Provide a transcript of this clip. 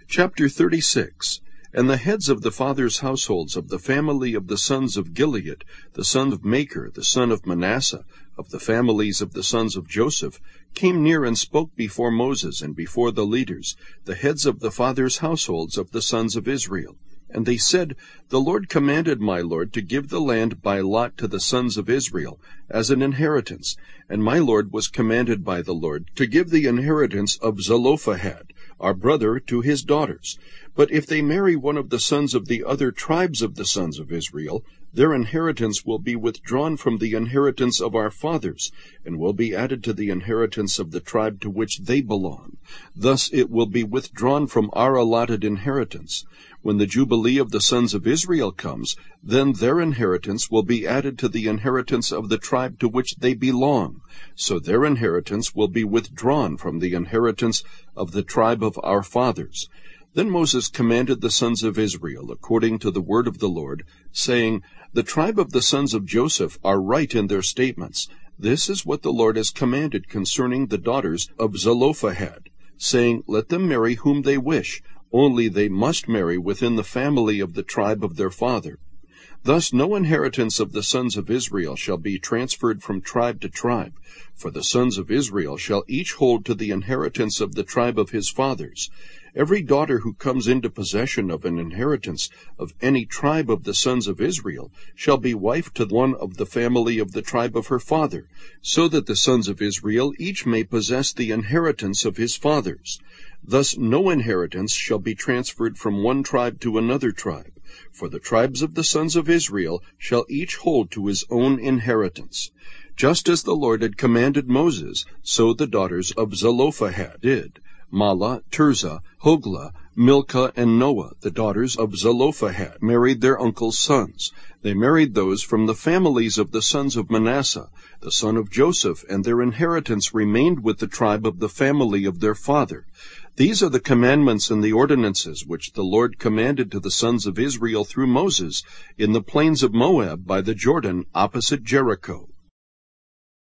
Chapter 36. And the heads of the fathers' households of the family of the sons of Gilead, the son of Machir, the son of Manasseh, of the families of the sons of Joseph, came near and spoke before Moses and before the leaders, the heads of the fathers' households of the sons of Israel. And they said, The Lord commanded my Lord to give the land by lot to the sons of Israel, as an inheritance. And my Lord was commanded by the Lord to give the inheritance of Zelophehad, our brother, to his daughters. But if they marry one of the sons of the other tribes of the sons of Israel, their inheritance will be withdrawn from the inheritance of our fathers, and will be added to the inheritance of the tribe to which they belong. Thus it will be withdrawn from our allotted inheritance. When the Jubilee of the sons of Israel comes, then their inheritance will be added to the inheritance of the tribe to which they belong. So their inheritance will be withdrawn from the inheritance of the tribe of our fathers. Then Moses commanded the sons of Israel, according to the word of the Lord, saying, The tribe of the sons of Joseph are right in their statements. This is what the Lord has commanded concerning the daughters of Zelophehad, saying, Let them marry whom they wish, only they must marry within the family of the tribe of their father. Thus no inheritance of the sons of Israel shall be transferred from tribe to tribe, for the sons of Israel shall each hold to the inheritance of the tribe of his fathers. Every daughter who comes into possession of an inheritance of any tribe of the sons of Israel shall be wife to one of the family of the tribe of her father, so that the sons of Israel each may possess the inheritance of his fathers. Thus no inheritance shall be transferred from one tribe to another tribe, for the tribes of the sons of Israel shall each hold to his own inheritance. Just as the Lord had commanded Moses, so the daughters of Zelophehad did. Mahlah, Tirzah, Hoglah, Milcah, and Noah, the daughters of Zelophehad, married their uncle's sons. They married those from the families of the sons of Manasseh, the son of Joseph, and their inheritance remained with the tribe of the family of their father. These are the commandments and the ordinances which the Lord commanded to the sons of Israel through Moses in the plains of Moab by the Jordan opposite Jericho.